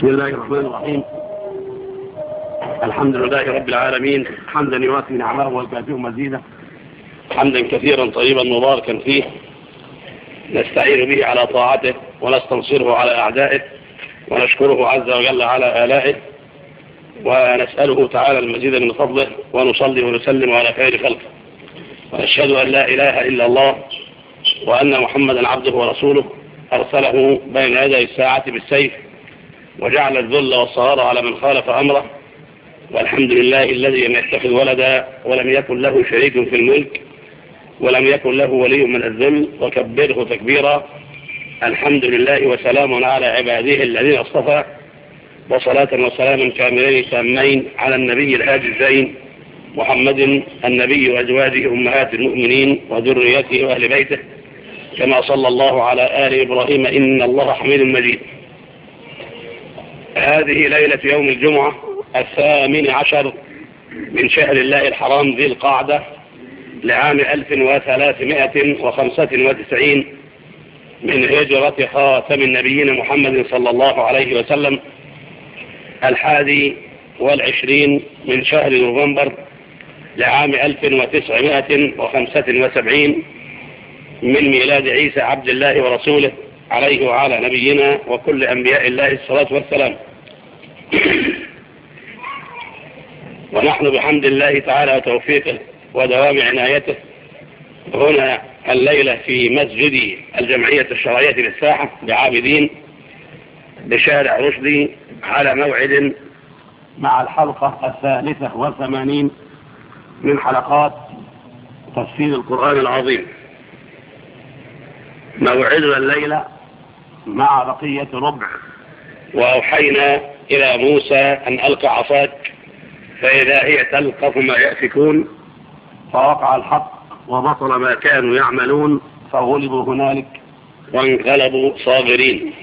بسم الله الرحمن الرحيم. الحمد لله رب العالمين، حمدا يوافي نعمه ويكافئ مزيده، حمدا كثيرا طيبا مباركا فيه، نستعين به على طاعته ونستنصره على أعدائه، ونشكره عز وجل على آلائه، ونسأله تعالى المزيد من فضله، ونصلي ونسلم على خير خلقه، ونشهد أن لا إله إلا الله وأن محمدا عبده ورسوله أرسله بين يدي الساعة بالسيف، وجعل الذل والصغار على من خالف أمره، والحمد لله الذي لم يتخذ ولدا ولم يكن له شريك في الملك ولم يكن له ولي من الذل، وكبره تكبيرا. الحمد لله وسلام على عباده الذين اصطفى، وصلاة وسلاما كاملين تامين على النبي الهادي الزين محمد النبي وأزواجه أمهات المؤمنين وذريته وأهل بيته، كما صلى الله على آل إبراهيم إن الله حميد مجيد. هذه ليلة يوم الجمعة 18 من شهر الله الحرام ذي القعدة لعام 1395 من هجرة خاتم النبيين محمد صلى الله عليه وسلم، 21 من شهر نوفمبر لعام 1975 من ميلاد عيسى عبد الله ورسوله عليه وعلى نبينا وكل أنبياء الله الصلاة والسلام. ونحن بحمد الله تعالى وتوفيقه ودوام عنايته هنا الليلة في مسجد الجمعية الشرعية للساحة بعابدين بشارع رشدي، على موعد مع الحلقة 83 من حلقات تفسير القرآن العظيم. موعدنا الليلة مع بقية ربع: وأوحينا إلى موسى أن ألقى عصاك فإذا هي تلقف ما يأفكون، فوقع الحق وبطل ما كانوا يعملون فغلبوا هنالك وانقلبوا صاغرين.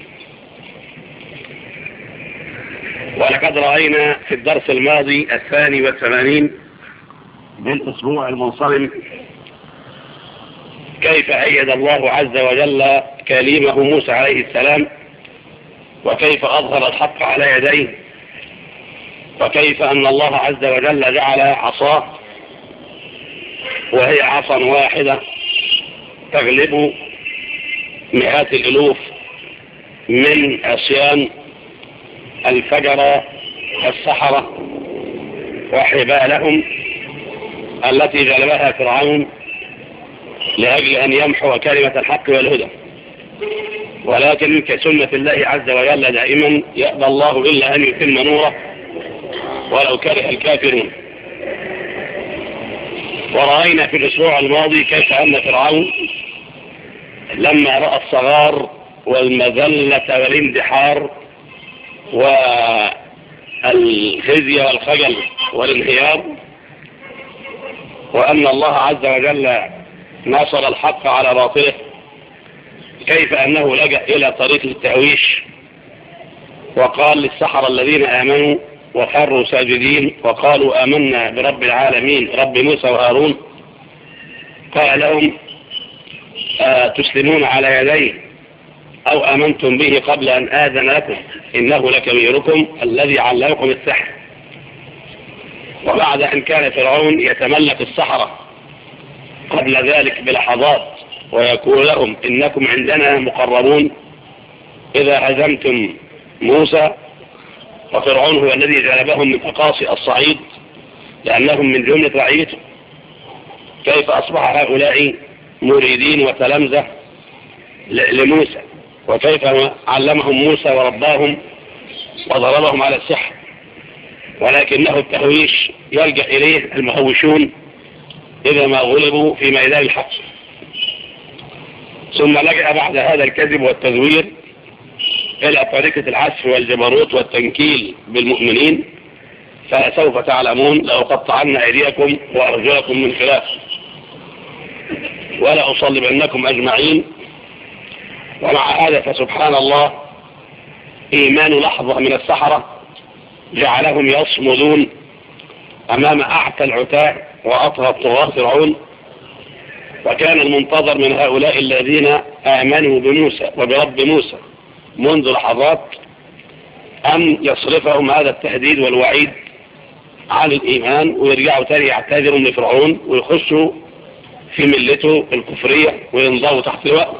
ولقد رأينا في الدرس الماضي 82 بالأسبوع المنصرم كيف أيد الله عز وجل كليمه موسى عليه السلام، وكيف أظهر الحق على يديه، وكيف أن الله عز وجل جعل عصاه وهي عصا واحدة تغلب مئات الألوف من عصيان الفجر السحرة وحبالهم التي جلبها فرعون لأجل أن يمحو كلمة الحق والهدى. ولكن كسنة الله عز وجل دائما يأبى الله إلا أن يتم نوره ولو كره الكافرون. ورأينا في الأسبوع الماضي كيف أن فرعون لما رأى الصغار والمذلة والاندحار والخزي والخجل والانهيار، وأن الله عز وجل نصر الحق على باطله، كيف أنه لجأ إلى طريق التهويش وقال للسحرة الذين آمنوا وخروا ساجدين وقالوا آمنا برب العالمين رب موسى وهارون، قال لهم تسلمون على يديه أو آمنتم به قبل أن آذن لكم إنه لكبيركم الذي علمكم السحر. وبعد أن كان فرعون يتملك السحرة قبل ذلك بلحظات ويقول لهم إنكم عندنا مقربون إذا هزمتم موسى، وفرعون هو الذي جلبهم من أقاصي الصعيد لأنهم من جملة رعيته، كيف أصبح هؤلاء مريدين وتلامذة لموسى، وكيف علمهم موسى ورباهم وضربهم على السحر. ولكنه التهويش يلجأ إليه المهوشون إذا ما غلبوا في ميدان الحق. ثم لجأ بعد هذا الكذب والتزوير إلى طريقة العسف والجبروت والتنكيل بالمؤمنين، فسوف تعلمون لأقطعن أيديكم وأرجلكم من خلاف ولا أصلبنكم أجمعين. ومع هذا فسبحان الله إيمان لحظة من السحرة جعلهم يصمدون أمام أعتى العتاة وأطغى الطغاة فرعون. وكان المنتظر من هؤلاء الذين آمنوا بموسى وبرب موسى منذ لحظات أن يصرفهم هذا التهديد والوعيد عن الإيمان ويرجعوا تاني يعتذروا من فرعون ويخشوا في ملته الكفرية وينضوا تحت لواء.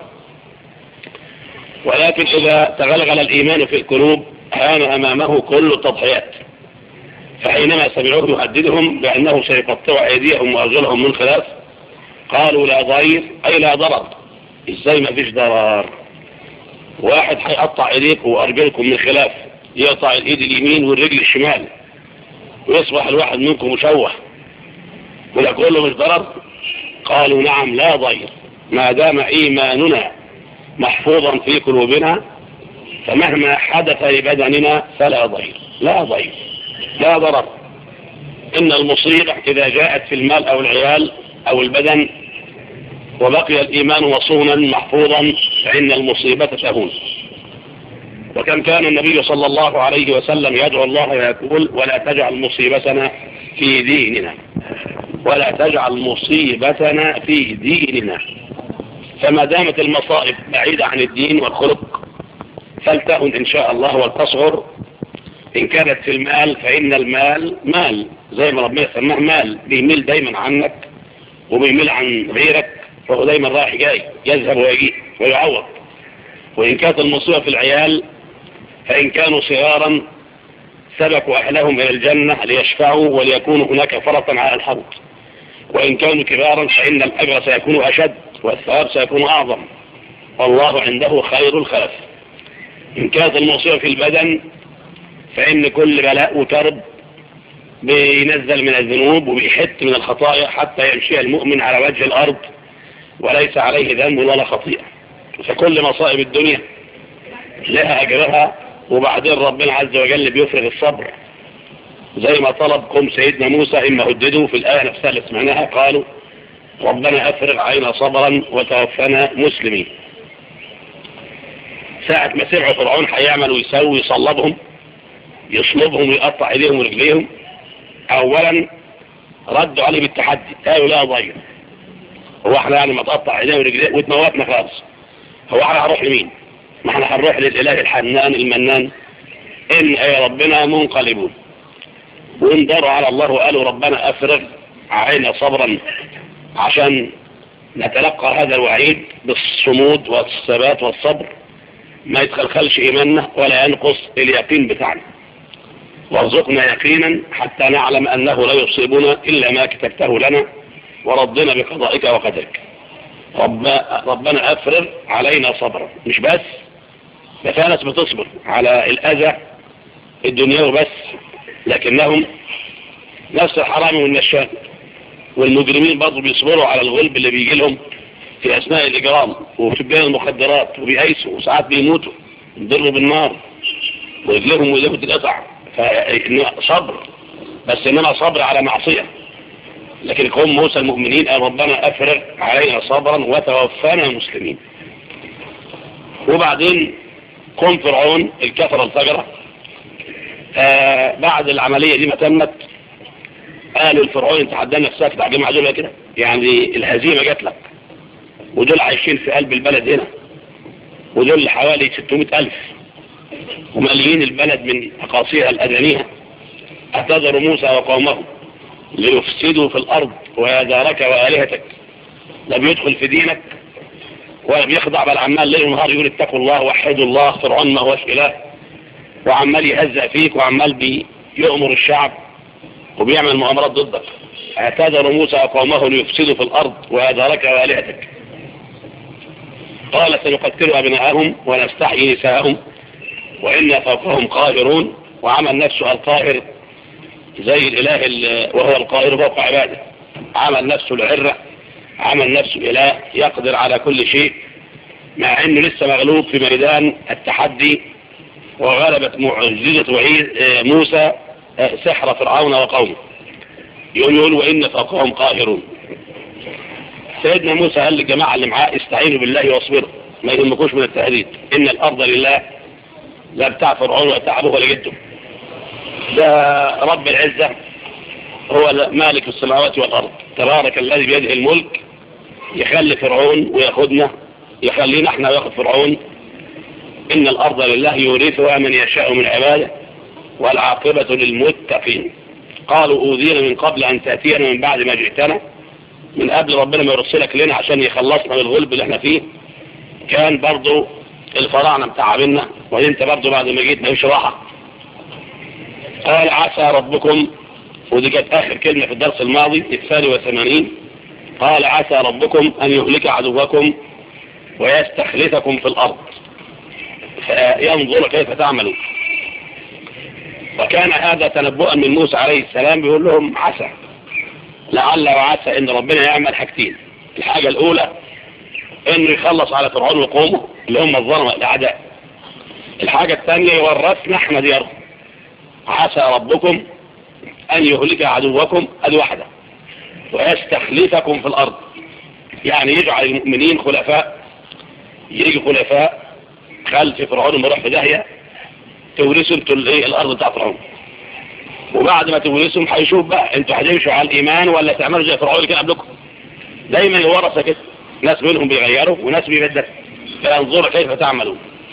ولكن إذا تغلغل الإيمان في القلوب هان أمامه كل التضحيات، فحينما سمعوه يهددهم بأنه سيقطع أيديهم وأرجلهم من خلاف قالوا لا ضير أي لا ضرر. إزاي ما فيش ضرر؟ واحد هيقطع إيديكم وأرجلكم من خلاف، يقطع الإيد اليمين والرجل الشمال ويصبح الواحد منكم مشوه ولا كله مش ضرر؟ قالوا نعم لا ضير، ما دام إيماننا محفوظا في قلوبنا فمهما حدث لبدننا فلا ضير، لا ضير لا ضرر. إن المصيبة إذا جاءت في المال أو العيال أو البدن وبقي الإيمان مصونا محفوظا فإن المصيبة تهون. وكم كان النبي صلى الله عليه وسلم يدعو الله ويقول ولا تجعل مصيبتنا في ديننا، ولا تجعل مصيبتنا في ديننا. فما دامت المصائب بعيدة عن الدين والخلق فلتهن إن شاء الله ولتصغر. إن كانت في المال فإن المال مال زي ما ربنا سماه مال، بيميل دايما عنك وبيميل عن غيرك، فهو دايما رايح جاي يذهب ويجي ويعوض. وإن كانت المصيبة في العيال فإن كانوا صغارا سبقوا أهلهم إلى الجنة ليشفعوا وليكونوا هناك فرطا على الحوض، وإن كانوا كبارا فإن الأجر سيكون أشد والثواب سيكون أعظم والله عنده خير الخلف. إن كانت المصيبة في البدن فإن كل بلاء وكرب بينزل من الذنوب وبيحت من الخطايا حتى يمشي المؤمن على وجه الأرض وليس عليه ذنب ولا خطيئة. فكل مصائب الدنيا لها أجرها، وبعدين ربنا عز وجل بيفرغ الصبر زي ما طلب قوم سيدنا موسى إما هددوا في الآية نفسها اللي سمعناها قالوا ربنا أفرغ علينا صبرا وتوفنا مسلمين. ساعة ما سمعوا فرعون هيعمل ويسوي يصلبهم يصلبهم ويقطع ايديهم ورجليهم، اولا ردوا عليه بالتحدي قالوا لا ضير، هو احنا يعني ما تقطع ايدينا ورجلينا وتموتنا خالص، هو احنا هنروح لمين؟ ما احنا هنروح للاله الحنان المنان ان يا ربنا منقلبون. وانظروا على الله وقالوا ربنا افرغ علينا صبرا عشان نتلقى هذا الوعيد بالصمود والثبات والصبر، ما يتخلخلش ايماننا ولا ينقص اليقين بتاعنا، وارزقنا يقينا حتى نعلم انه لا يصيبنا الا ما كتبته لنا ورضنا بقضائك وقدرك. ربنا افرغ علينا صبرا، مش بس ده في ناس بتصبر على الاذى الدنيوي بس، لكنهم نفس الحرام والنشان والمجرمين برضه بيصبروا على الغلب اللي بيجي لهم في اثناء الاجرام وتبين المخدرات وبيأيسوا وساعات بيموتوا يضروا بالنار ورجلهم ولهم تتقطع. فصبر بس انما صبر على معصية. لكن قوم موسى المؤمنين قال ربنا افرغ علينا صبرا وتوفانا مسلمين. وبعدين قوم فرعون الكفر الفجرة بعد العملية دي ما تمت قالوا الفرعون انت عدنا نفسك بعد جماعة دول كده، يعني الهزيمة جات لك ودول عايشين في قلب البلد هنا ودول حوالي 600,000 وماليين البلد من أقاصيها الأدنية. اعتذروا موسى وقومه ليفسدوا في الأرض ويدارك وآلهتك، لم يدخل في دينك ولم يخضع بل عمال ليل ونهار يقول اتقوا الله وحدوا الله. فرعون ما هوش إله وعمال يهزأ فيك وعمال بيأمر الشعب وبيعمل مؤامرات ضدك. اعتذروا موسى وقومه ليفسدوا في الأرض ويدارك وآلهتك. قال سنقتل أبناءهم ونستحيي نساءهم وإنا فوقهم قاهرون. وعمل نفسه القاهر زي الإله وهو القاهر فوق عباده، عمل نفسه العرة، عمل نفسه إله يقدر على كل شيء، مع أنه لسه مغلوب في ميدان التحدي. وغلبت معجزة موسى سحر فرعون وقومه. يقول وإن فوقهم قاهرون. سيدنا موسى قال للجماعة اللي معاه استعينوا بالله واصبروا، ما يهمكوش من التهديد، إن الأرض لله لا بتاع فرعون ولا بتاع أبوه ولا جده، ده رب العزة هو مالك السماوات والأرض تبارك الذي بيده الملك. يخلي فرعون وياخدنا، يخلينا احنا وياخد فرعون. إن الأرض لله يورثها من يشاء من عباده والعاقبة للمتقين. قالوا أوذينا من قبل أن تأتينا من بعد ما جئتنا، من قبل ربنا ما يرسلك لنا عشان يخلصنا من الغلب اللي احنا فيه. كان برضو الفراعنة متعبنا، وانت برضو بعد ما جيت مفيش راحة. قال عسى ربكم، ودي كانت آخر كلمة في الدرس الماضي 82. قال عسى ربكم أن يهلك عدوكم ويستخلفكم في الأرض فينظر كيف تعملون. وكان هذا تنبؤا من موسى عليه السلام، بيقول لهم عسى، لعل وعسى ان ربنا يعمل حاجتين. الحاجة الاولى انه يخلص على فرعون وقومه اللي هم الظلمة الاعداء. الحاجة الثانية يورثنا احنا ديارهم. عسى ربكم ان يهلك عدوكم، ادي واحدة، ويستخلفكم في الارض، يعني يجعل المؤمنين خلفاء، يجي خلفاء خلف فرعون وما يروح في داهية، تورثوا انتوا الارض بتاع فرعون. وبعد ما تورثهم هيشوف بقى انتوا هتمشوا على الايمان ولا تعملوا زي فرعون اللي كان قبلكم. دايما الورثه كده، ناس منهم بيغيروا وناس بيبدلوا، فينظر كيف تعملون.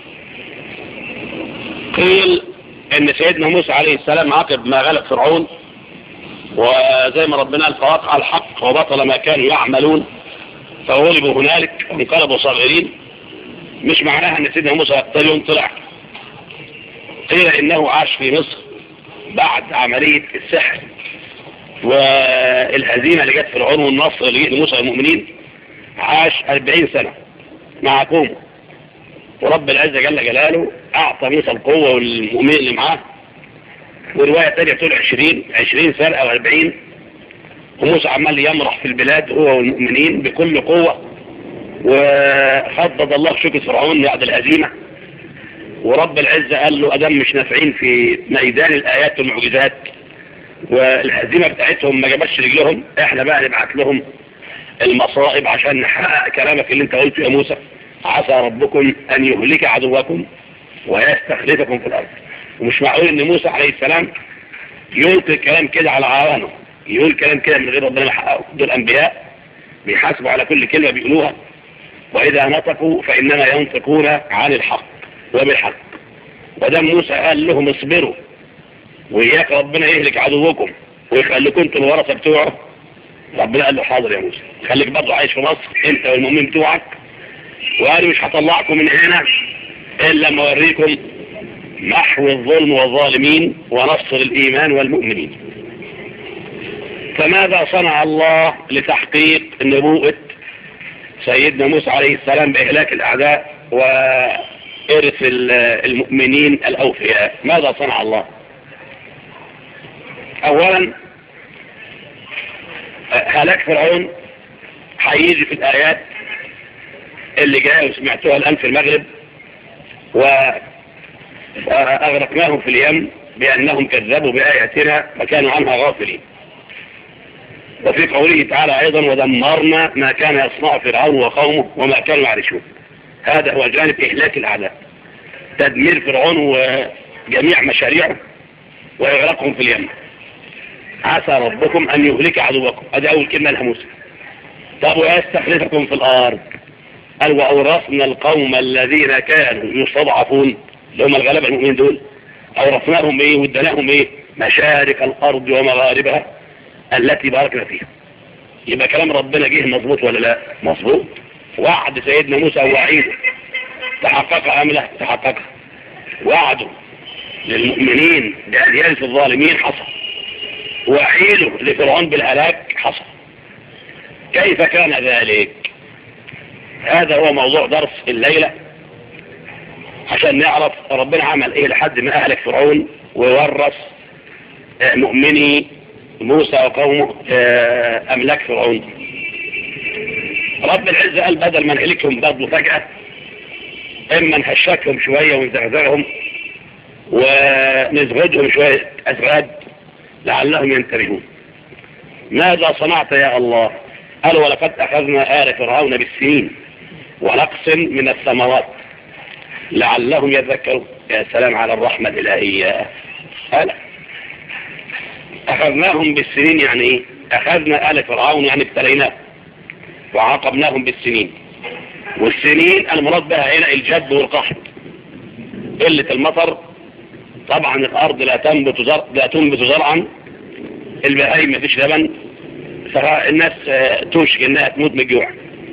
قيل ان سيدنا موسى عليه السلام عقب ما غلب فرعون، وزي ما ربنا قال فوقع الحق وبطل ما كانوا يعملون فغلبوا هنالك وانقلبوا صاغرين. مش معناها ان سيدنا موسى ثاني يوم طلع. قيل انه عاش في مصر بعد عملية السحر والهزيمة اللي جت فرعون والنصر اللي جه لموسى المؤمنين، عاش 40 سنة مع قومه، ورب العزة جل جلاله اعطى موسى القوة والمؤمنين اللي معاه. ورواية تانية بتقول 20 سنة او 40، وموسى عمال يمرح في البلاد هو والمؤمنين بكل قوة. وخضد الله شوكة فرعون بعد الهزيمة، ورب العزة قال له أدم مش نافعين في ميدان الآيات والمعجزات والهزيمة بتاعتهم ما جابش رجلهم، احنا بقى نبعت لهم المصائب عشان نحقق كلامك اللي انت قلته يا موسى. عسى ربكم أن يهلك عدوكم ويستخلفكم في الأرض. ومش معقول ان موسى عليه السلام يلقي كلام كده على عوانه، يقول كلام كده من غير ربنا ما يحققه. دول أنبياء بيحاسبوا على كل كلمة بيقولوها، وإذا نطقوا فإنما ينطقون عن الحق وبالحق. ودام موسى قال لهم اصبروا وإياك ربنا يهلك عدوكم ويخليكم انتوا الورثة بتوعه، ربنا قال له حاضر يا موسى، خليك برضه عايش في مصر انت والمؤمنين بتوعك، وقال مش هطلعكم من هنا إلا لما أوريكم محو الظلم والظالمين ونصر الإيمان والمؤمنين. فماذا صنع الله لتحقيق نبوءة سيدنا موسى عليه السلام بإهلاك الأعداء وإرث المؤمنين الأوفياء؟ ماذا صنع الله؟ أولا هلاك فرعون هيجي في الآيات اللي جاء وسمعتوها الآن في المغرب. وأغرقناهم في اليم بأنهم كذبوا بآياتنا وكانوا عنها غافلين. وفي قوله تعالى أيضا ودمرنا ما كان يصنع فرعون وقومه وما كانوا يعرشون. هذا هو جانب إهلاك الأعداء، تدمير فرعون وجميع مشاريعه وإغراقهم في اليم. عسى ربكم أن يهلك عدوكم، هذه أول كلمة لها موسى. طب ويستخلفكم في الأرض، قال وأورثنا القوم الذين كانوا يستضعفون اللي هم الغلبة المؤمنين دول، أورثناهم إيه وادناهم إيه؟ مشارق الأرض ومغاربها التي باركنا فيها. يبقى كلام ربنا جه مظبوط ولا لا؟ مظبوط. وعد سيدنا موسى ووعيده تحقق أم لا؟ تحقق. وعده للمؤمنين بأن يرث الظالمين حصل، وعيده لفرعون بالهلاك حصل. كيف كان ذلك؟ هذا هو موضوع درس الليلة، عشان نعرف ربنا عمل ايه لحد ما اهلك فرعون وورث مؤمني موسى وقومه املاك فرعون. رب العزة قال بدل ما نهلكهم برضه فجأة، اما نهشكهم شوية ونزغزغهم ونزغدهم شوية ازغاد لعلهم ينتبهون. ماذا صنعت يا الله؟ قال ولقد اخذنا آل فرعون بالسنين ونقص من الثمرات لعلهم يذكرون. يا سلام على الرحمة الإلهية. قال أخذناهم بالسنين، يعني إيه؟ أخذنا آل فرعون يعني ابتليناه وعاقبناهم بالسنين. والسنين المراد بها هنا الجد والقحط، قلة المطر طبعا الارض لا تنبت زرعا، البهايم مفيش لبن، فالناس توشك انها تموت من الجوع.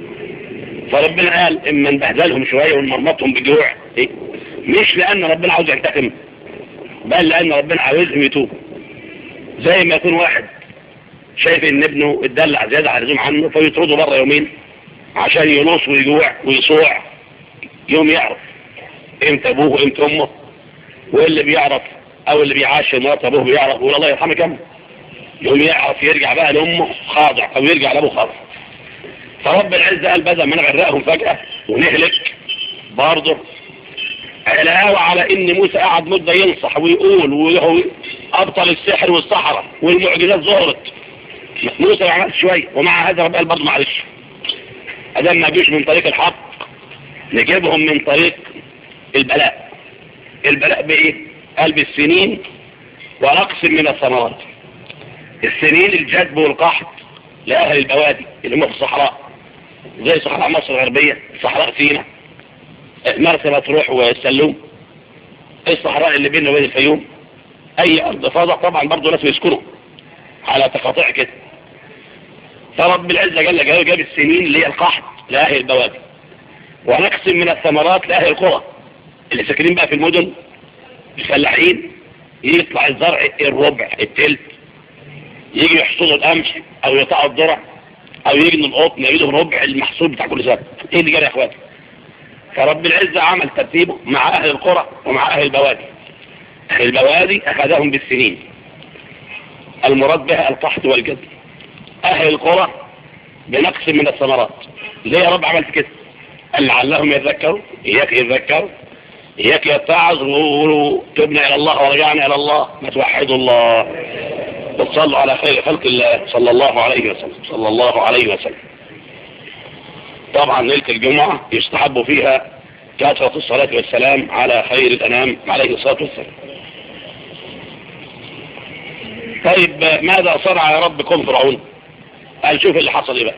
فربنا قال اما نبهدلهم شويه ونمرمطهم بجوع، مش لان ربنا عاوز ينتقم، بل لان ربنا عاوزهم يتوبوا. زي ما يكون واحد شايف ان ابنه اتدلع زياده على اللزوم عنه فيطرده بره يومين عشان ينوص ويجوع ويصوع، يوم يعرف امتى ابوه وامتى امه. واللي بيعرف او اللي بيعاشر مرات ابوه بيعرف يقول الله يرحمك يا امه، يوم يعرف يرجع بقى لامه خاضع او يرجع لابوه خاضع. فرب العزة قال بدل ما نغرقهم فجأة ونهلك برضه علاوة على ان موسى قعد مدة ينصح ويقول وهو ابطل السحر والسحرة والمعجزات ظهرت، موسى عمل شوية، ومع هذا رب قال برضه معلش ادام ما جيش من طريق الحق نجيبهم من طريق البلاء. البلاء بايه؟ قال بالسنين ونقص من الثمرات. السنين الجدب والقحط لأهل البوادي اللي هم في الصحراء، زي صحراء مصر الغربية، صحراء سيناء، مرسى مطروح والسلوم، الصحراء اللي بيننا وبين الفيوم، اي ارض فاضع طبعا برضه ناس يسكنوا على تقاطيع كده. فرب العزة جل جلاله جاب السنين اللي هي القحط لأهل البوادي، ونقص من الثمرات لأهل القرى اللي ساكنين بقى في المدن الفلاحين، يطلع الزرع الربع التلت، يجي يحصدوا القمح او يقطعوا الذرة او يجنوا القطن يجدوا ربع المحصول بتاع كل سنة. ايه اللي جرى يا اخواتي؟ فرب العزة عمل ترتيبه مع اهل القرى ومع اهل البوادي. اهل البوادي اخذهم بالسنين المراد بها القحط والجد، اهل القرى بنقص من الثمرات. ليه يا رب عملت كده؟ قال لعلهم يتذكروا، اياك يتذكروا، اياك يتعظ ويقولوا تبنا الى الله ورجعنا الى الله، ما توحدوا الله وتصلوا على خير خلق الله صلى الله عليه وسلم صلى الله عليه وسلم. طبعا ليلة الجمعة يستحب فيها كثرة الصلاة والسلام على خير الأنام عليه الصلاة والسلام. طيب ماذا صنع يا رب قوم فرعون؟ قال شوف اللي حصل ايه بقى.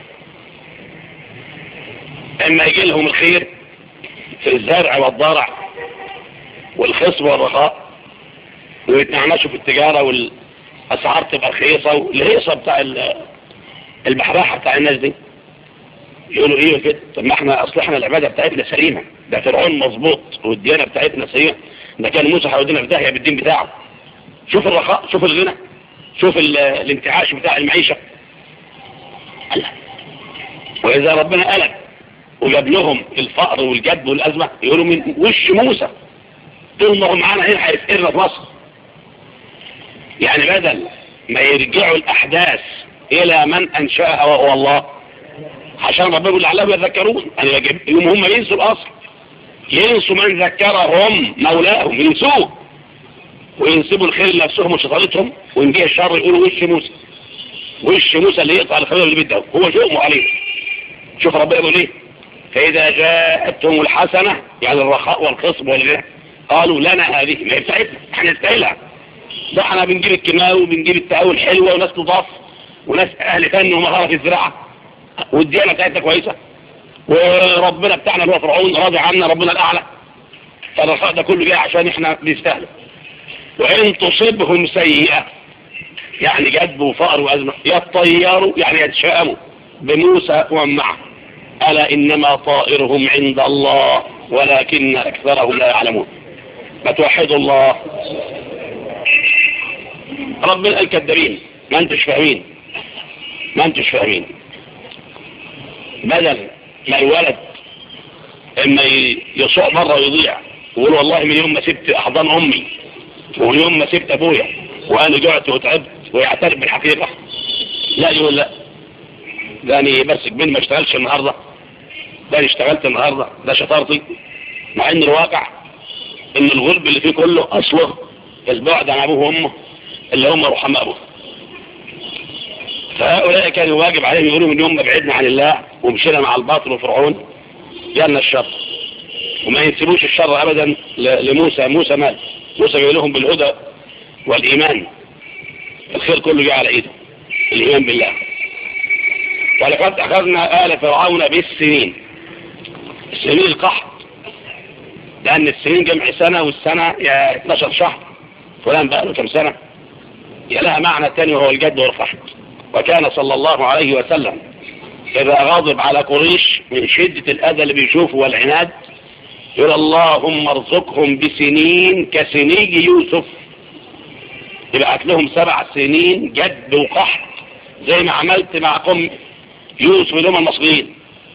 اما يجي لهم الخير في الزرع والضرع والخصب والرخاء ويتنعنشوا في التجارة والأسعار تبقى رخيصة والهيصة بتاع البحراحة بتاع الناس دي، يقولوا ايه كده؟ طب ما احنا اصلحنا العبادة بتاعتنا سليمة، ده فرعون مظبوط والديانة بتاعتنا سليمة، ده كان موسى هيودينا في داهية بالدين بتاعه. شوف الرخاء، شوف الغنى، شوف الانتعاش بتاع المعيشة. الله. واذا ربنا قلب وجاب لهم الفقر والجد والازمة يقولوا من وش موسى طول ما هم معانا هنا هيفقرنا في مصر. يعني بدل ما يرجعوا الاحداث الى من انشاها وهو الله، عشان ربنا يقول لعلهم يتذكرون، يعني يوم هم ينسوا الاصل، ينسوا من ذكرهم مولاهم، ينسوه وينسبوا الخير لنفسهم وشطارتهم، وإن جه الشر يقولوا وش موسى، وش موسى اللي يقطع الخير اللي بيده هو شؤمه عليه. شوف ربنا يقول ايه؟ فإذا جاءتهم الحسنة يعني الرخاء والخصب والغنى قالوا لنا هذه، ما هي بتاعتنا احنا نستاهلها، ده احنا بنجيب الكيماوي وبنجيب التقاوي الحلوة وناس تضاف وناس اهل فن ومهارة في الزراعة والديانة بتاعتنا كويسة، وربنا بتاعنا اللي هو فرعون راضي عنا ربنا الأعلى، فالرخاء ده كله جاي عشان احنا بنستاهله. وإن تصبهم سيئة يعني جدب وفقر وأزمة يطيروا يعني يتشائموا بموسى ومن معه، ألا إنما طائرهم عند الله ولكن أكثرهم لا يعلمون. ما توحدوا الله. ربنا الكذابين ما انتش فاهمين، ما انتش فاهمين. بدل ما الولد اما يصوع مرة ويضيع ويقول والله من يوم ما سبت احضان امي ومن يوم ما سبت ابويا وانا جعت وتعبت ويعترف بالحقيقة، لا يقول لا ده انا بس كبير ما اشتغلش النهاردة، ده انا اشتغلت النهاردة، ده شطارتي، مع ان الواقع ان الغرب اللي فيه كله اصله البعد عن ابوه وامه اللي هم رحماء ابوه. فهؤلاء كان واجب عليهم يقولوا من يوم ما بعدنا عن الله ومشينا مع الباطل وفرعون جالنا الشر، وما ينسبوش الشر ابدا لموسى. موسى مال، موسى جاي لهم بالهدى والايمان، الخير كله جاء على ايده الايمان بالله. ولقد اخذنا آل فرعون بالسنين، السنين القحط، لان السنين جمع سنة والسنة 12 شهر فلان بقى له كم سنة، لها معنى تاني وهو الجد والفحط. وكان صلى الله عليه وسلم إذا غضب على قريش من شدة الأذى اللي بيشوفه والعناد يقول اللهم ارزقهم بسنين كسني يوسف، يبعت لهم 7 سنين جد وقحط زي ما عملت مع قوم يوسف اللي هم المصريين.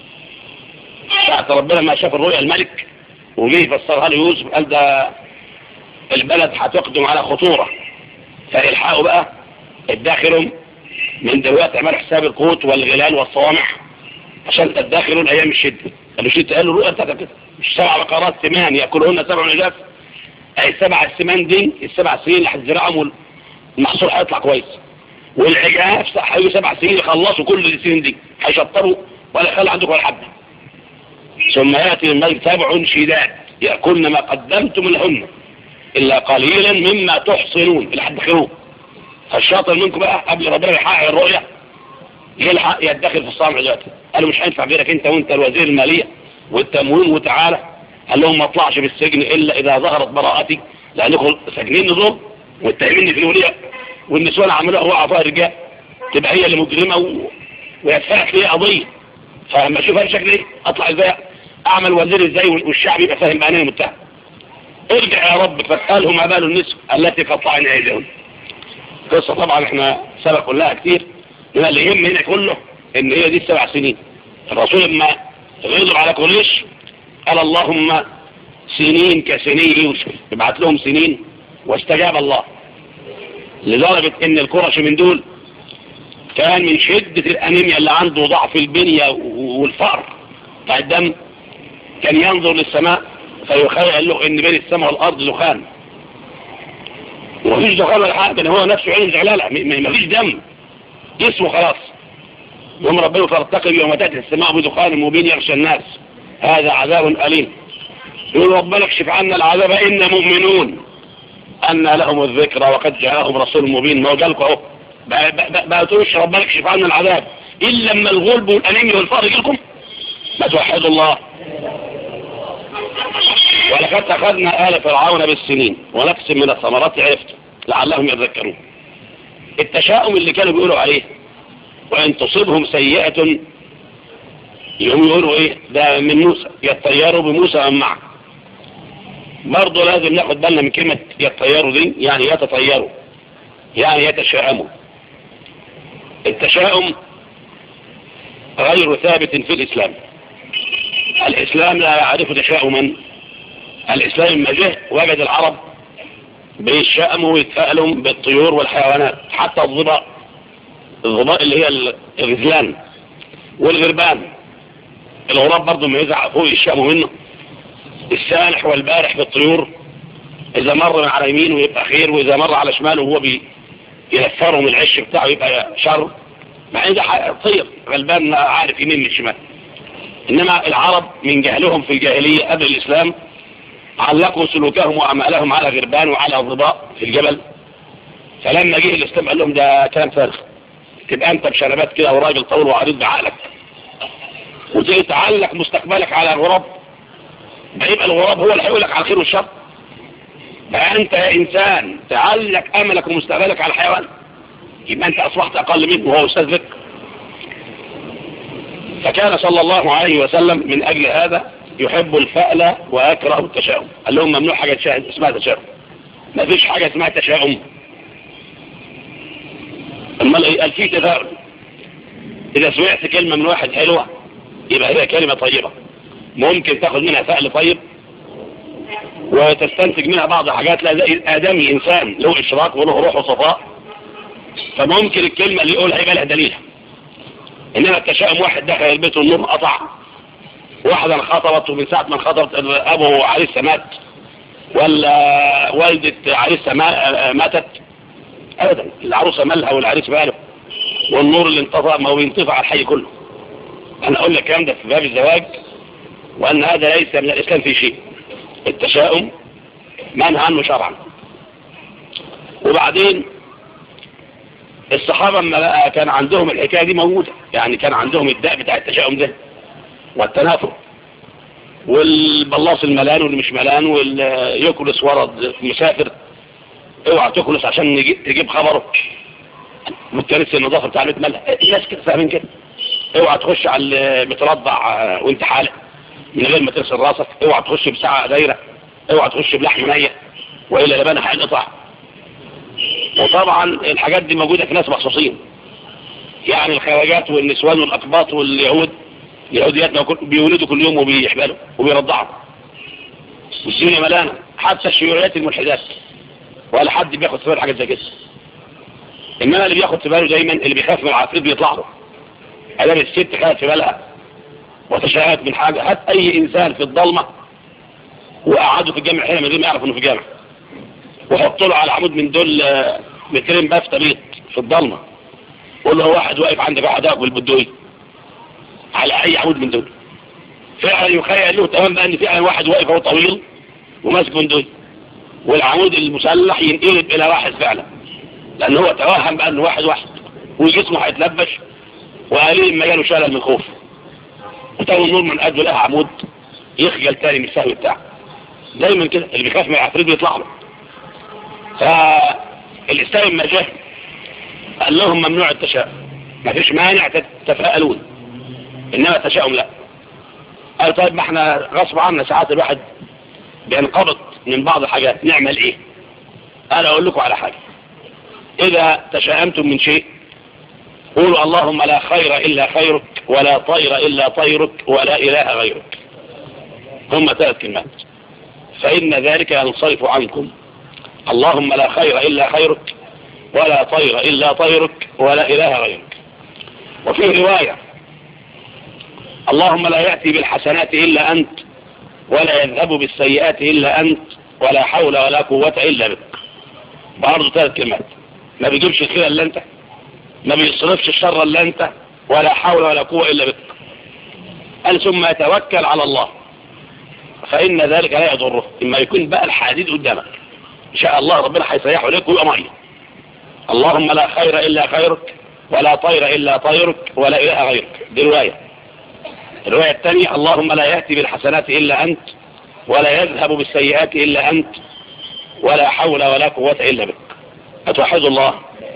ساعة ربنا ما شاف الرؤيا الملك وجه يفسرها له يوسف قال ده البلد هتقدم على خطورة، فالحقوا بقى ادخرهم من دلوقتي اعملوا حساب القوت والغلال والصوامع عشان تدخروا الايام الشدة. قالوا شدة، قالوا الرؤيا بتاعتك كده مش 7 بقرات سمان ياكلهن 7 عجاف، اي 7 السمان دي ال7 سنين اللي هتزرعهم المحصول هيطلع كويس، والعجاف حوالي 7 سنين يخلصوا كل السنين دي هيشطبوا ولا يخلي عندكم ولا حبه. ثم ياتي الملك 7 شداد ياكلن ما قدمتم لهن الا قليلا مما تحصنون اللي هتدخروه. فالشاطر منكم بقى قبل ربنا يحقق الرؤيا يلحق يدخل في الصامع دلوقتي. قالوا مش هينفع غيرك انت وانت الوزير الماليه والتموين وتعالى. قال لهم ما اطلعش بالسجن الا اذا ظهرت براءتي، لانكم ساجنين نظام واتهميني في الوليه والنسوان عملوها هو عطاء الرجال تبقى هي اللي مجرمه ويدفعك ليه قضيه. فلما اشوفها بشكل ايه اطلع ازاي اعمل وزير ازاي والشعب يبقى فاهم بقى انا متهم. ارجع يا رب فاسالهم ما بال النسوة التي قطعن ايديهن. قصه طبعا احنا سبق لها كتير، من اللي يهم هنا كله ان هي دي 7 سنين. الرسول لما غضب على قريش قال اللهم سنين كسني يوسف، ابعت لهم سنين، واستجاب الله. لدرجة ان القرشي من دول كان من شدة الانيميا اللي عنده ضعف البنية والفقر بتاع الدم كان ينظر للسماء فيخيل له ان بين السماء والارض دخان، ومفيش دخان ولا حاجة، هو نفسه عين زعلالة مفيش دم جسمه خلاص. يوم ربنا فارتقب يوم تأتي السماء بدخان مبين يغشى الناس هذا عذاب أليم. يقول ربنا اكشف عنا العذاب إنا مؤمنون أن لهم الذكرى وقد جاءهم رسول مبين. ما هو جالكم اهو بقى تقولش ربنا اكشف عنا العذاب إلا لما الغلب والأنيميا والفقر يجيلكم. ما توحدوا الله. ولقد أخذنا آل فرعون بالسنين ونقسم من الثمرات عرفت لعلهم يذكرون. التشاؤم اللي كانوا بيقولوا عليه وإن تصيبهم سيئة يوم يقولوا ايه ده من موسى يتطيروا بموسى ومن معه. برضه لازم ناخد بالنا من كلمة يتطيروا دي، يعني يتطيروا يعني يتشاءموا. التشاؤم غير ثابت في الإسلام. الإسلام لا يعرف تشاؤما. الإسلام لما جه وجد العرب بيشاءموا ويتفائلوا بالطيور والحيوانات، حتى الظباء اللي هي الغزلان والغربان. الغراب برضه ما يزعق فوق يشاءموا منه. السالح والبارح في الطيور إذا مر على يمينه يبقى خير، وإذا مر على شماله وهو بينفره من العش بتاعه يبقى شر. مع إن ده طير غلبان عارف يمين من الشمال. إنما العرب من جهلهم في الجاهلية قبل الإسلام علقوا سلوكهم وأعمالهم على غربان وعلى ضباء في الجبل. فلما جه الإسلام قال لهم ده كلام فارغ، تبقى أنت بشنبات كده وراجل طول وعريض بعقلك وتيجي تعلق مستقبلك على الغراب، يبقى الغراب هو اللي هيقول لك على الخير والشر. بقى أنت يا إنسان تعلق أملك ومستقبلك على الحيوان، يبقى أنت أصبحت أقل منه وهو أستاذ بك. فكان صلى الله عليه وسلم من أجل هذا يحب الفأل ويكره التشاؤم. قال لهم ممنوع حاجة اسمها تشاؤم، ما فيش حاجة اسمها تشاؤم. قال في تفاؤل. إذا سمعت كلمة من واحد حلوة يبقى هي كلمة طيبة، ممكن تاخد منها فأل طيب وتستنتج منها بعض حاجات. لا زي الآدمي إنسان له إشراك وله روح وصفاء، فممكن الكلمة اللي يقولها يبقى لها دليل. إنما التشاؤم واحد دخل البيت والنور قطع، واحدة انخطبت ومن ساعة ما انخطبت أبو عريسة مات ولا والدة عريسة ماتت، أبدا. العروسة مالها والعريس ماله، والنور اللي انطفى ما هو بينطفى على الحي كله. أنا أقول لك الكلام ده في باب الزواج، وأن هذا ليس من الإسلام في شيء. التشاؤم منهى عنه شرعا. وبعدين الصحابة ما كان عندهم الحكاية دي موجودة، يعني كان عندهم الداء بتاع التشاؤم ده والتنافر والبلاص الملان واللي مش ملان واللي يكرس ورد مسافر اوعى تخلص عشان تجيب خبره. مكنسة النظافة بتاع البيت مالها، الناس كده فاهمين كده. اوعى تخش على المترضع وانت حالق من غير ما تغسل راسك. اوعى تخش بساعة دايرة. اوعى تخش بلحم نية والا لبنها هينقطع. وطبعا الحاجات دي موجودة في ناس مخصوصين، يعني الخواجات والنسوان والاقباط واليهود، اليهوديات بيولدوا كل يوم وبيحبلوا وبيرضعوا، والدنيا ملانة. حتى الشيوعيات الملحدات ولا حد بياخد في باله حاجات زي كده. انما اللي بياخد في باله دايما اللي بيخاف من العفريت بيطلع له. ادام الست خافت في بالها وتشاءت من حاجه، هات اي انسان في الضلمه وقعده في الجامع هنا من غير ما يعرف انه في جامع، وحط له على عمود من دول مترين بافتة بيض في الضلمه، قول له واحد واقف عندك واحد اقبل بالدوي على اي عمود من دول، فعلا يخيل له تمام بقى ان فعلا واحد واقف هو طويل وماسك بندوي، والعمود المسلح ينقلب الى واحد فعلا، لان هو توهم بقى انه واحد وجسمه هيتلبش وقليل ما جاله شلل من الخوف، وتاني النور من اجله لها عمود يخجل تاني من السهو بتاعه. دايما كده اللي بيخاف من العفريت بيطلع له. فالاسلام لما جه قال لهم ممنوع التشاؤم، ما فيش مانع تتفائلون، انما التشاؤم لا. قال طيب ما احنا غصب عنا ساعات الواحد بينقبض من بعض الحاجات، نعمل ايه؟ انا اقول لكم على حاجة، اذا تشاءمتم من شيء قولوا اللهم لا خير الا خيرك ولا طير الا طيرك ولا اله غيرك. هم 3 كلمات، فان ذلك ينصرف عنكم. اللهم لا خير الا خيرك ولا طير الا طيرك ولا اله غيرك. وفي رواية اللهم لا يأتي بالحسنات الا انت ولا يذهب بالسيئات الا انت ولا حول ولا قوة الا بك. برضه 3 كلمات، ما بيجيبش الخير الا انت، ما بيصرفش الشر الا انت، ولا حول ولا قوة الا بك. قال ثم يتوكل على الله فإن ذلك لا يضره. اما يكون بقى الحديد قدامك ان شاء الله ربنا هيسيحه لك ويبقى ميه. اللهم لا خير الا خيرك ولا طير الا طيرك ولا اله غيرك. دي رواية. الرواية الثانية اللهم لا يأتي بالحسنات الا انت ولا يذهب بالسيئات الا انت ولا حول ولا قوة الا بك. اتوحد الله.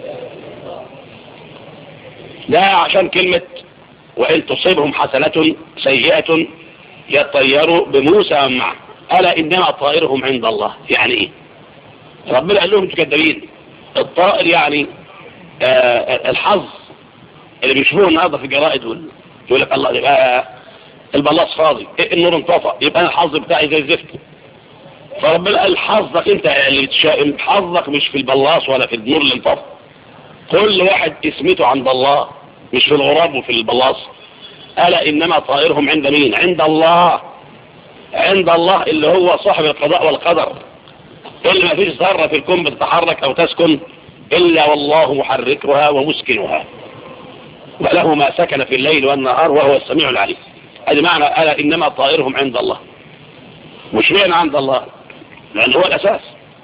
ده عشان كلمة وإن تصيبهم حسنة سيئة يطيروا بموسى ومن معه ألا إنما طائرهم عند الله. يعني إيه؟ ربنا قال لهم انتوا كدابين. الطائر يعني الحظ اللي بيشوفوه النهارده في الجرائد يقول لك الله يبقى البلاص فاضي، النور انطفى، يبقى انا الحظ بتاعي زي الزفت. فربنا قال حظك انت اللي بتشائم، حظك مش في البلاص ولا في النور اللي انطفى. كل واحد اسمته عند الله مش في الغراب وفي البلاص. ألا إنما طائرهم عند مين؟ عند الله. عند الله اللي هو صاحب القضاء والقدر، اللي ما فيش ذرة في الكون بتتحرك أو تسكن إلا والله محركها ومسكنها، وله ما سكن في الليل والنهار وهو السميع العليم. هذا معنى ألا إنما طائرهم عند الله. مش مين عند الله؟ لأن هو الأساس.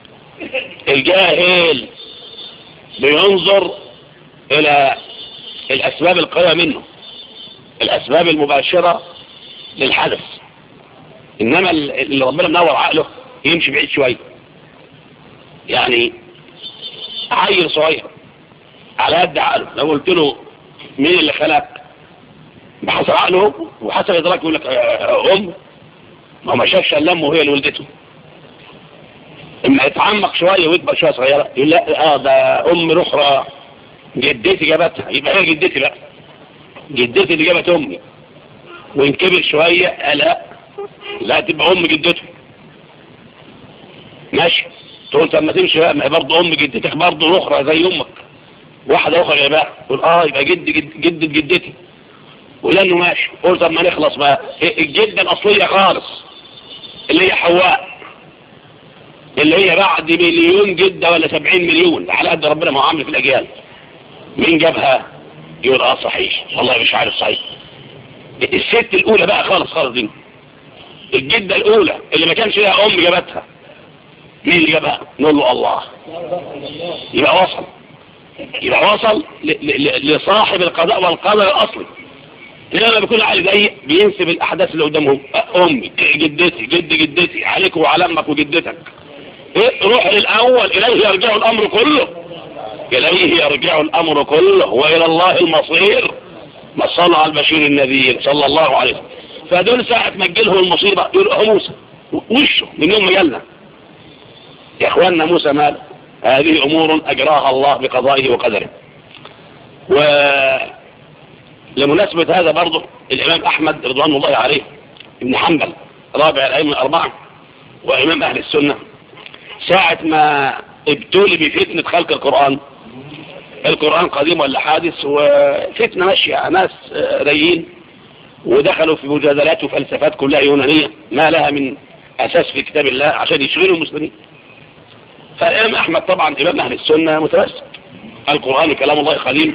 الجاهل بينظر إلى الأسباب القوية منه، الأسباب المباشرة للحدث، إنما اللي ربنا منور عقله يمشي بعيد شوية. يعني عيل صغير على قد عقله لو قلت له مين اللي خلق بحسب عقله وحسب إدراكه يقول لك ما هو ما شافش الا امه هي اللي ولدته. اما يتعمق شويه ويكبر شويه صغيره يقول لا ده ام اخرى جدتي جابتها، يبقى هي جدتي بقى، جدتي اللي جابت امي. وان كبر شويه لا تبقى ام جدته. ماشي، تقول طب ما تمشي بقى، ما هي برضه ام جدتك برضه اخرى زي امك، واحده اخرى جايباها، تقول يبقى جدة جدتي. ولانه ماشي قول طب ما نخلص بقى. الجده الاصليه خالص اللي هي حواء، اللي هي بعد مليون جده ولا 70 مليون على قد ربنا ما عامل في الاجيال، مين جابها؟ يقول صحيح والله مش عارف صحيح. الست الاولى بقى خالص دي، الجده الاولى اللي ما كانش لها ام جابتها، مين اللي جابها؟ نقول له الله. يبقى وصل لصاحب القضاء والقدر الاصلي. لما بيكون عقل ضيق بينسب الاحداث اللي قدامهم، امي، جدتي، جدتي، عليك وعلى امك وجدتك، روح للأول، إليه يرجع الأمر كله، إليه يرجع الأمر كله وإلى الله المصير. ما صلى على البشير النذير صلى الله عليه وسلم. فدول ساعة ما تجيلهم المصيبة يلقوا موسى وشه من يوم ما جالنا. يا اخواننا موسى مال، هذه امور اجراها الله بقضائه وقدره. ولمناسبة هذا برضه الامام احمد رضوان الله عليه ابن حنبل رابع الائمة الاربعة وامام اهل السنة، ساعة ما ابتلي بفتنة خلق القرآن قديم ولا حادث، وفتنة ماشية ناس ريين ودخلوا في مجادلات وفلسفات كلها يونانية ما لها من اساس في كتاب الله عشان يشغلوا المسلمين. فالإمام أحمد طبعا إمام أهل السنة متمسك، القرآن كلام الله قديم،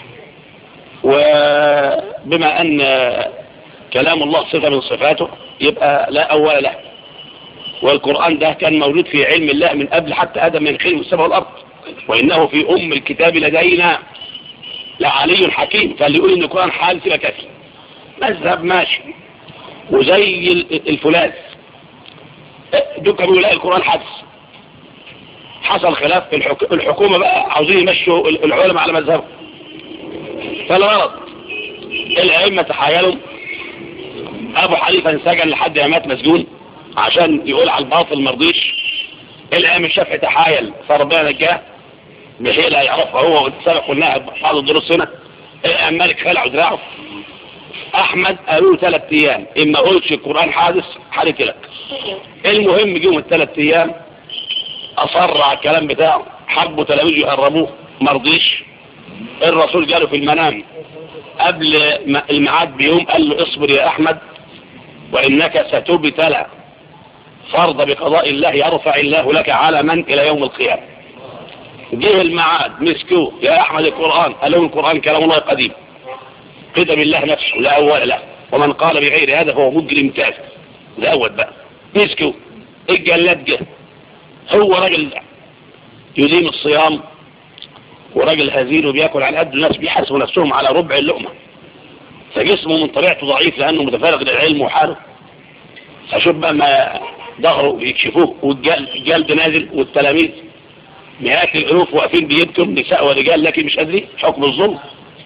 وبما أن كلام الله صفة من صفاته يبقى لا أول له، والقرآن ده كان موجود في علم الله من قبل حتى آدم من خلق السماء والأرض، وإنه في أم الكتاب لدينا لعلي حكيم. فاللي يقول إن القرآن حال سيبقى كافي، مذهب ماشي. وزي الفولاذ دول كانوا يلاقي القرآن حدث، حصل خلاف في الحكومة بقى عاوزين يمشوا العلماء على مذهبهم. فالغرض الأئمة تحايلوا، أبو حنيفة انسجن لحد ما مات مسجون عشان يقول على الباطل مرضيش. الإمام الشافعي تحايل فربنا نجاه بحيلة يعرفها هو والسبق قلناها بعض الدروس هنا. الإمام مالك خلع دراعه. أحمد قالوا 3 أيام إما قلتش القرآن حادث حالك لك. المهم جيهم ال3 أيام أصر على الكلام بتاعه، حبوا تلاميذه يقربوه مرضيش. الرسول جاله في المنام قبل الميعاد بيوم قال له اصبر يا أحمد وإنك ستبتلى، فرض بقضاء الله يرفع الله لك علما إلى يوم القيامة. جه الميعاد مسكوه يا أحمد القرآن، قال لهم القرآن كلام الله قديم قدم بالله نفسه لا أول له، ومن قال بغير هذا فهو مجرم كافر. ده أول بقى مسكوه الجلاد جه، هو راجل يديم الصيام وراجل هزيل وبياكل على قد الناس، بيحسبوا نفسهم على ربع اللقمة، فجسمه من طبيعته ضعيف لأنه متفرغ للعلم وحاله. فشوف بقى ما ظهره يكشفوه والجلد نازل والتلاميذ مئات الألوف واقفين بيبكوا نساء ورجال لكن مش قادرين حكم الظلم.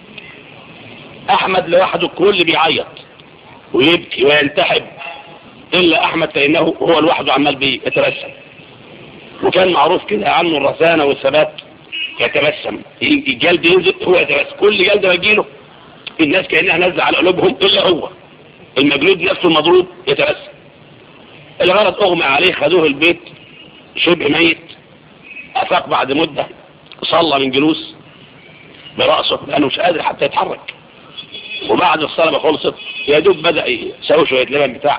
أحمد لوحده الكل بيعيط ويبكي وينتحب إلا أحمد فإنه هو لوحده عمال بيتبسم، وكان معروف كده عنه الرسانة والثبات، يتبسم الجلد ينزل هو يتبسم، كل جلد بيجيله الناس كأنها نزل على قلوبهم إلا هو المجلود نفسه المضروب يتبسم. الغرض أغمى عليه خدوه البيت شبه ميت، أفاق بعد مدة صلى من جلوس برأسه لأنه مش قادر حتى يتحرك، وبعد الصلاة خلصت يا دوب بدأ يسوي شوية لبن بتاع،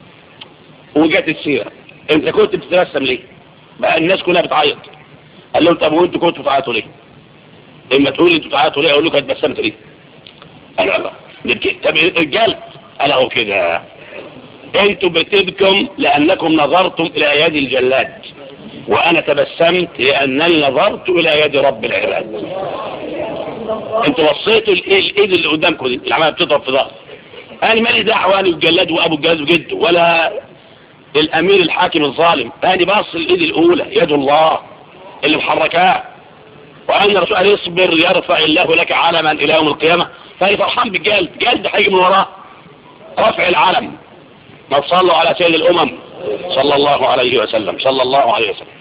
وجات السيرة انت كنت بتتبسم ليه؟ بقى الناس كلها بتعيط. قال لهم طب وانتوا كنتوا بتعيطوا ليه؟ اما تقولي انتوا بتعيطوا ليه اقول لكم اتبسمت ليه؟ قالوا الله طب الجلد قال اهو كده انتوا بتبكم لانكم نظرتم الى يد الجلاد، وانا تبسمت لانني نظرت الى يد رب العباد. انتوا وصيتوا الايد اللي قدامكم دي اللي عماله بتضرب في ظهر، انا مالي دعوه انا الجلاد وابو الجلاد وجده ولا الامير الحاكم الظالم، انا باص الايد الاولى يد الله اللي محركاه، وان الرسول قال اصبر يرفع الله لك علما الى يوم القيامه. فانا فرحان بالجلد، جلد هيجي من وراه رفع العلم. ما صلوا على سيد الامم صلى الله عليه وسلم صلى الله عليه وسلم.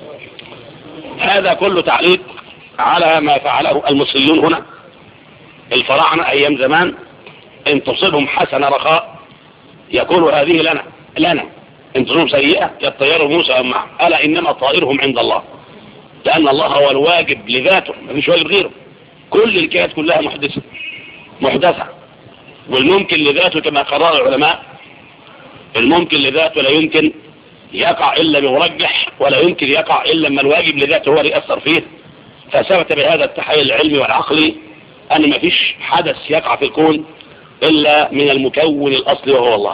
هذا كله تعليق على ما فعله المصريون هنا الفراعنه ايام زمان، ان تصيبهم حسنه رخاء يقولوا هذه لنا ان تصيبهم سيئه يطيروا موسى ومعه، الا انما طائرهم عند الله، لان الله هو الواجب لذاته ما فيش واجب غيره. كل الكائنات كلها محدثه، والممكن لذاته كما قرر العلماء الممكن لذاته لا يمكن يقع الا بمرجح، ولا يمكن يقع الا لما الواجب لذاته هو اللي يأثر فيه. فثبت بهذا التحليل العلمي والعقلي ان ما فيش حدث يقع في الكون الا من المكون الاصلي وهو الله.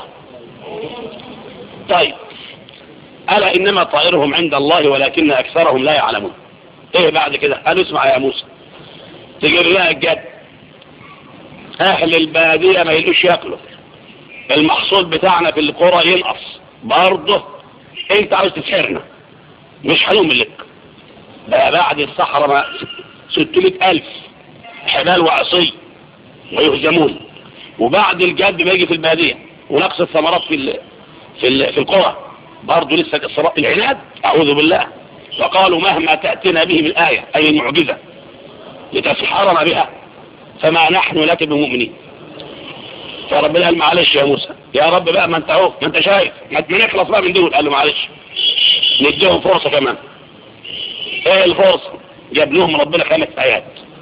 طيب ألا إنما طائرهم عند الله ولكن أكثرهم لا يعلمون. إيه بعد كده؟ قالوا اسمع يا موسى تجيب لها الجد، أهل البادية ما يلقوش يأكلوا، المحصول بتاعنا في القرى ينقص برضه، أنت عاوز تسحرنا مش هنؤمن لك. بقى بعد الصحراء 600,000 حبال وعصي ويهزمون، وبعد الجد بيجي في البادية ونقص الثمرات في القرى، برضه لسه العناد. أعوذ بالله. وقالوا مهما تأتينا به من آية أي المعجزة لتسحرنا بها فما نحن لك بمؤمنين. فربنا قال معلش يا موسى، يا رب بقى ما انت اهو، ما انت شايف، ما نخلص بقى من دول. قال له معلش نديهم فرصة كمان. ايه الفرصة؟ جاب لهم ربنا 5 آيات،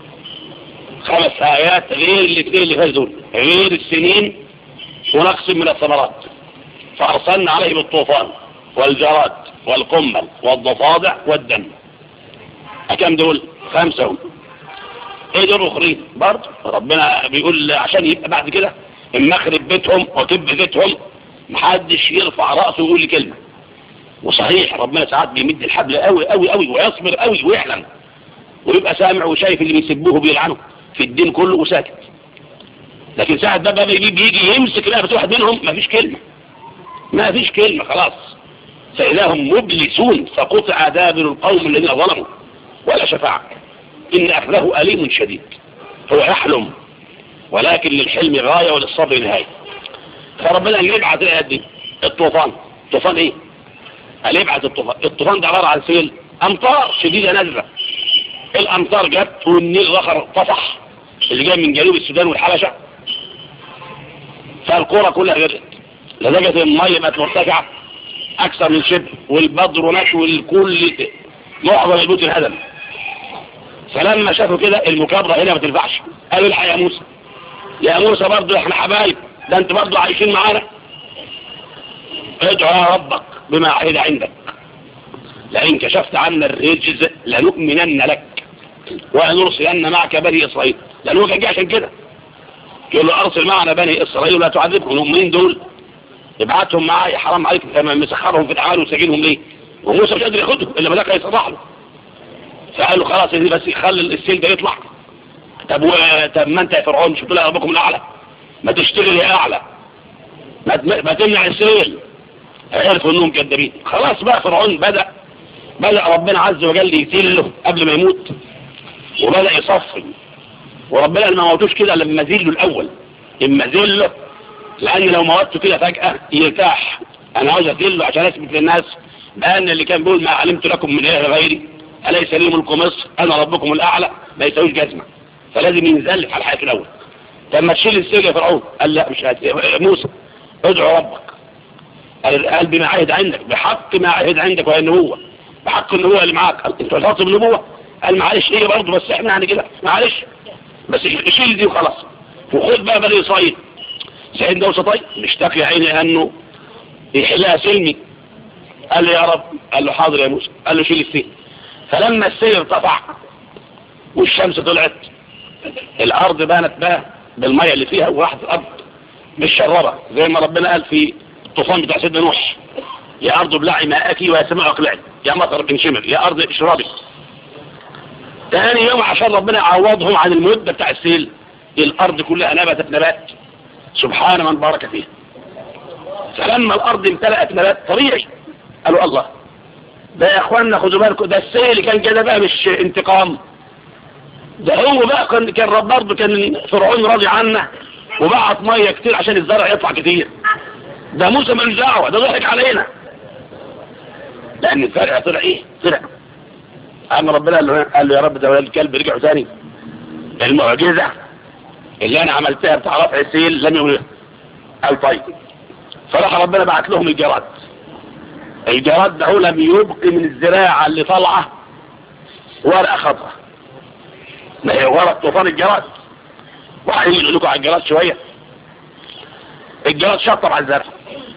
5 آيات غير الاثنين اللي فاتوا دول، غير السنين ونقص من الثمرات. فأرسلنا عليهم الطوفان والجراد والقمل والضفادع والدم. كم دول؟ 5. ايه دول اخرين؟ برضه ربنا بيقول عشان يبقى بعد كده اما اخرب بيتهم وكب بيتهم محدش يرفع رأسه ويقول لي كلمة. وصحيح ربنا ساعات بيمد الحبل قوي قوي قوي ويصبر قوي ويحلم ويبقى سامع وشايف اللي بيسبوه بيلعنه في الدين كله وساكت. لكن ساعة بقى بيجي يمسك رقبة واحد منهم ما فيش كلمة خلاص. فإذا هم مبلسون فقطع دابر القوم الذين ظلموا ولا شفاعة إن أخذه أليم شديد. هو يحلم ولكن للحلم غاية وللصبر نهاية. فربنا اللي يبعث الآيات دي الطوفان. طوفان ايه؟ اللي يبعث الطوفان ده عبارة عن سيل أمطار شديدة نازلة. الأمطار جت والنيل رخر طفح اللي جاي من جنوب السودان والحبشة، فالقرى كلها غرقت لدرجة المية بقت مرتفعة أكثر من شبه، والبدر ونشو والكل معظم البيوت انهدم. فلما شافوا كده المكابرة هنا ما تنفعش، قالوا الحق يا موسى برضه احنا حبايب، ده انت برضه عايشين معانا. ادعو يا ربك بما عهد عندك لئن كشفت عنا الرجز لنؤمنن لك ولنرسلن معك بني اسرائيل. لانه كان جاي عشان كده يقول له ارسل معنا بني اسرائيل ولا تعذبهم. المؤمنين دول ابعتهم معايا، حرام عليك لما مسخرهم في الاعمال وسجنهم ليه؟ وموسى مش قادر ياخدهم الا ما ده يصرح له. فقال له خلاص بس خلي السيل ده يطلع. طب ما انت يا فرعون شفت لها ربكم الاعلى، ما تشتغل يا اعلى، ما تمنع السيل. عرفوا انهم كذابين. خلاص بقى فرعون بدأ ربنا عز وجل يذله قبل ما يموت وبدأ يصفي. وربنا ما موتوش كده لما ذله الاول، اما ذله لان لو موته كده فجأة يرتاح. انا عاوز اذله عشان اثبت للناس بان اللي كان بيقول ما علمت لكم من اله غيري اليس لي ملك مصر انا ربكم الاعلى ما يسويش جزمه. فلازم ينزل على الحياه الاول. لما تشيل السجن يا فرعون قال لا مش موسى ادعو ربك. قال بما عهد عندك، بحق ما عهد عندك وهي النبوه، بحق النبوه اللي معاك. قال انت هتحط بالنبوه؟ قال معلش ايه برضه بس احنا يعني كده معلش بس شيل دي وخلاص وخد بقى بني اسرائيل. سيدنا موسى طيب مشتاق يا عيني انه يحلها سلمي. قال له يا رب. قال له حاضر يا موسى. قال له شيل السيل. فلما السيل ارتفع والشمس طلعت الارض بانت بقى بالميه اللي فيها وراحت الارض مش شربه زي ما ربنا قال في الطوفان بتاع سيدنا نوح يا ارض ابلعي ماءك ويا سماء اقلعي يا مطر انشمر يا ارض اشربي. ثاني يوم عشان ربنا يعوضهم عن المده بتاع السيل الارض كلها نبتت نبات سبحان من بارك فيه. فلما الارض امتلأت نبات طبيعي قالوا الله ده يا اخوانا خدوا بالكم ده السيل كان كده بقى مش انتقام، ده هو بقى كان رب برضه كان فرعون راضي عنا وبعت ميه كتير عشان الزرع يطلع كتير. ده موسى مالوش دعوه، ده ضحك علينا لان الفرع طلع ايه؟ طلع. اما ربنا قال له يا رب ده ولاد الكلب رجعوا ثاني المعجزه اللي انا عملتها بتاع رفع السيل لم يؤمنوا. قال طيب. فراح ربنا بعت لهم الجراد. الجراد ده هو لم يبقي من الزراعه اللي طالعه ورقه خضراء. ما هي ورقه طوفان الجراد. واحد يقول لكم على الجراد شويه. الجراد شطب على الزرع.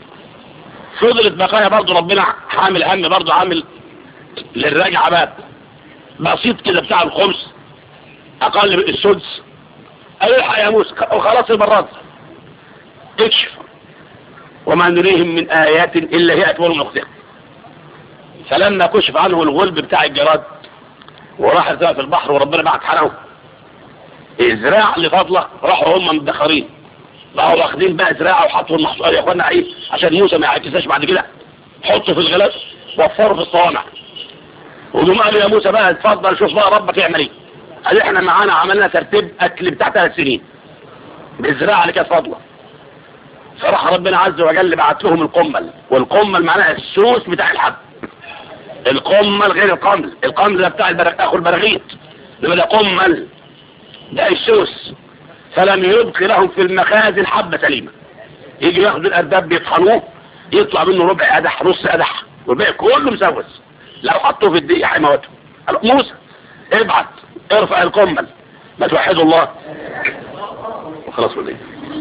فضلت بقايا برضه ربنا حامل هم برضه عامل للرجعه باب بسيط كده بتاع الخمس اقل من السدس. قال الحق يا موسى وخلاص المرات اكشف وما نريهم من ايات الا هي اكبر من اختها. فلما كشف عنه الغلب بتاع الجراد وراح ارتفع في البحر وربنا بعت حرقه الزراعه اللي فاضله راحوا هم مدخرين بقوا واخدين بقى زراعه وحطوا المحصول يا اخوانا ايه عشان موسى ما يعكسهاش بعد كده. حطوا في الغلاف وفروا في الصوامع وقام قالوا يا موسى بقى اتفضل شوف بقى ربك يعمل ايه. قال احنا معانا عملنا ترتيب اكل بتاع 3 سنين بالزراعه اللي كانت فاضله. فراح ربنا عز وجل بعت لهم القمل، والقمل معناها السوس بتاع الحب. القمل غير القمل، القمل ده بتاع اخو البراغيث، انما ده قمل ده السوس. فلم يبق لهم في المخازن حبه سليمه. يجي ياخدوا الارداب بيطحنوه يطلع منه ربع قدح نص قدح والباقي كله مسوس. لو حطوه في الدقيقه هيموتوا. قالوا موسى ابعت ارفع القمل ما توحدوا الله. خلاص ولا ايه؟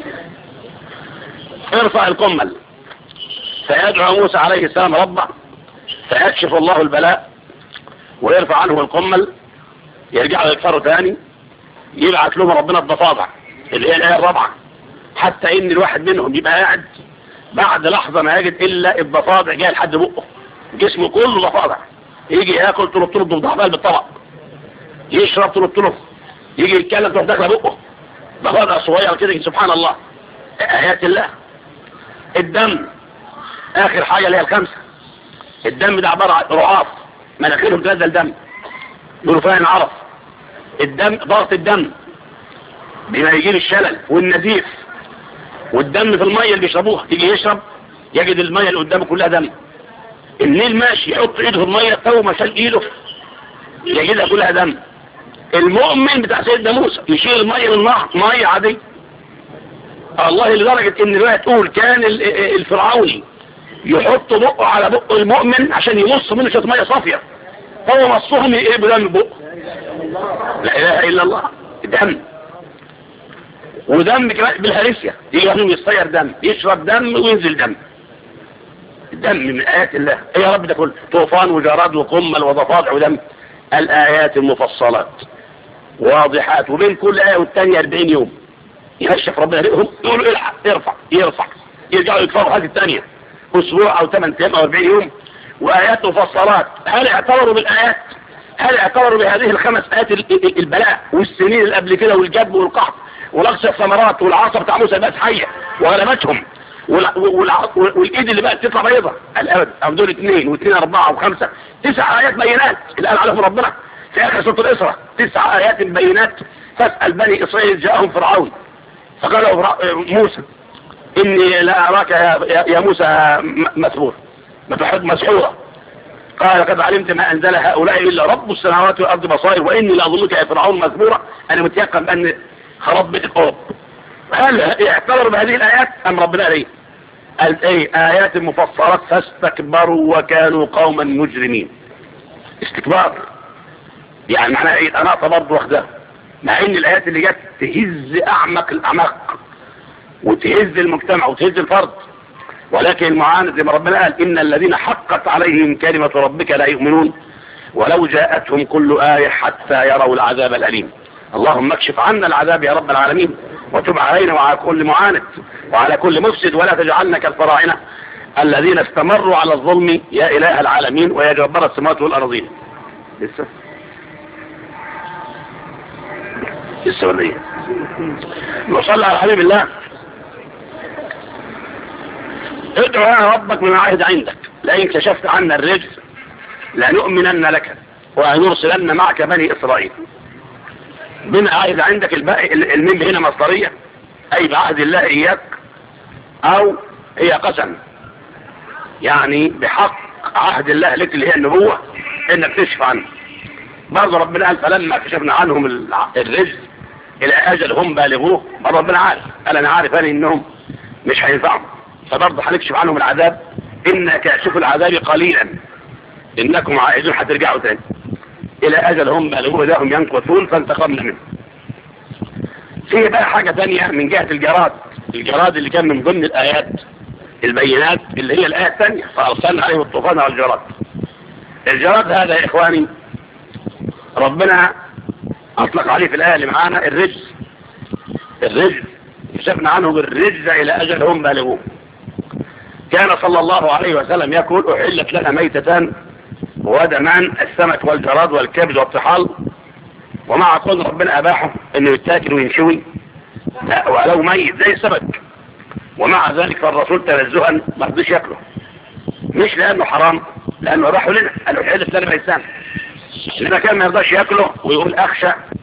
ارفع القمل. فيدعو موسى عليه السلام ربه فيكشف الله البلاء ويرفع عنه القمل. يرجعوا يكفروا تاني يبعث لهم ربنا الضفادع اللي هي الآية الرابعة، حتى ان الواحد منهم يبقى قاعد بعد لحظة ما يجد الا الضفادع جاي لحد بقه، جسمه كله ضفادع. يجي ياكل تلط ضفدع بالطبق، يشرب تلط، يجي يتكلم تروح داخله بقه ضفادع صغير كده. سبحان الله، آيات الله. الدم اخر حاجة اللي هي الخمسة. الدم ده عبارة عن رعاف مناخيرهم تنزل دم يقولوا فيها انعرف. الدم ضغط الدم بما يجيب الشلل والنزيف، والدم في المية اللي بيشربوها يجي يشرب يجد المية اللي قدامه كلها دم. النيل ماشي يحط ايده في المية تو ما شال ايده يجدها كلها دم. المؤمن بتاع سيدنا موسى يشيل المية من النهر مية عادية. الله لدرجة ان الرواية تقول كان الفرعوني يحط بقه على بق المؤمن عشان يمص منه شوية مية صافية، هو مصهم يقلب دم بقه. لا اله الا الله. دم ودم كمان بالهرسية يجي منهم يصير دم يشرب دم وينزل دم. الدم من آيات الله. ايه يا رب ده كله طوفان وجراد وقمل وضفادع ودم. الآيات المفصلات واضحات، وبين كل آية والتانية 40 يوم يهشف ربنا ريقهم يقولوا الحق يرفع يرجعوا يكفروا حاجة التانية اسبوع او 8 ايام او 40 يوم. وآيات مفصلات. هل اعتبروا بالآيات؟ هل اعتبروا بهذه الخمس آيات البلاء والسنين اللي قبل كده والجدب والقحط ونقص الثمرات والعصا بتاع موسى بقت حية وغلبتهم والايد اللي بقت تطلع بيضة الابد؟ او دول 2 و2 4 و5 9 آيات بينات اللي قال عليهم ربنا في اخر سورة الإسراء. 9 آيات بينات. فاسأل بني إسرائيل جاءهم فرعون فقال موسى إني لا أراك يا موسى مسحورا. قال قد علمت ما أنزل هؤلاء إلا رب السماوات والأرض بصائر وإني لأظنك يا فرعون مسحورا. أنا متيقن بأن خرب بيت القوم. هل اعتبروا بهذه الآيات أم ربنا عليه؟ قال ايه؟ آيات مفصلات فاستكبروا وكانوا قوما مجرمين. استكبار يعني معناها ايه؟ أنا برضه واخدها، مع ان الآيات اللي جت تهز أعمق الأعماق وتهز المجتمع وتهز الفرد، ولكن المعاند زي ما ربنا قال إن الذين حقت عليهم كلمة ربك لا يؤمنون ولو جاءتهم كل آية حتى يروا العذاب الأليم. اللهم اكشف عنا العذاب يا رب العالمين وتب علينا وعلى كل معاند وعلى كل مفسد ولا تجعلنا كالفراعنة الذين استمروا على الظلم يا إله العالمين ويا جبار السماوات والأرضين. لسه ولا ايه؟ نصلي على حبيب الله. ادعو يا ربك من عهد عندك لئن كشفت عنا الرجز لنؤمنن لك ولنرسلن معك بني إسرائيل. من عهد عندك الباقي الميم هنا مصدرية أي بعهد الله إياك أو هي قسم، يعني بحق عهد الله لك اللي هي النبوة إنك تشفى عنه. برضه ربنا قال فلما كشفنا عنهم الرجز إلى أجل هم بالغوه. برضه ربنا عارف، قال أنا عارف أنا إنهم مش هينفعهم، فبرضه هنكشف عنهم العذاب. إن كاشف العذاب قليلا إنكم عائدون هترجعوا تاني إلى أجل هم بالغوه ده هم ينكثون فانتقمنا منه. في بقى حاجة تانية من جهة الجراد اللي كان من ضمن الآيات البينات اللي هي الآية الثانية فأرسلنا عليهم الطوفان والجراد. الجراد هذا يا إخواني ربنا أطلق عليه في الآية اللي معانا الرجز. كشفنا عنهم الرجز إلى أجل هم بالغوه. كان صلى الله عليه وسلم يقول أحلت لنا ميتتان ودمان السمك والجراد والكبد والطحال، ومع كون ربنا أباحه إنه يتاكل وينشوي ولو ميت زي السمك، ومع ذلك فالرسول تنزها ما رضيش ياكله مش لانه حرام، لانه راحوا لنا قالوا حل الثاني بيسان، لما كان ما يرضاش ياكله ويقول اخشى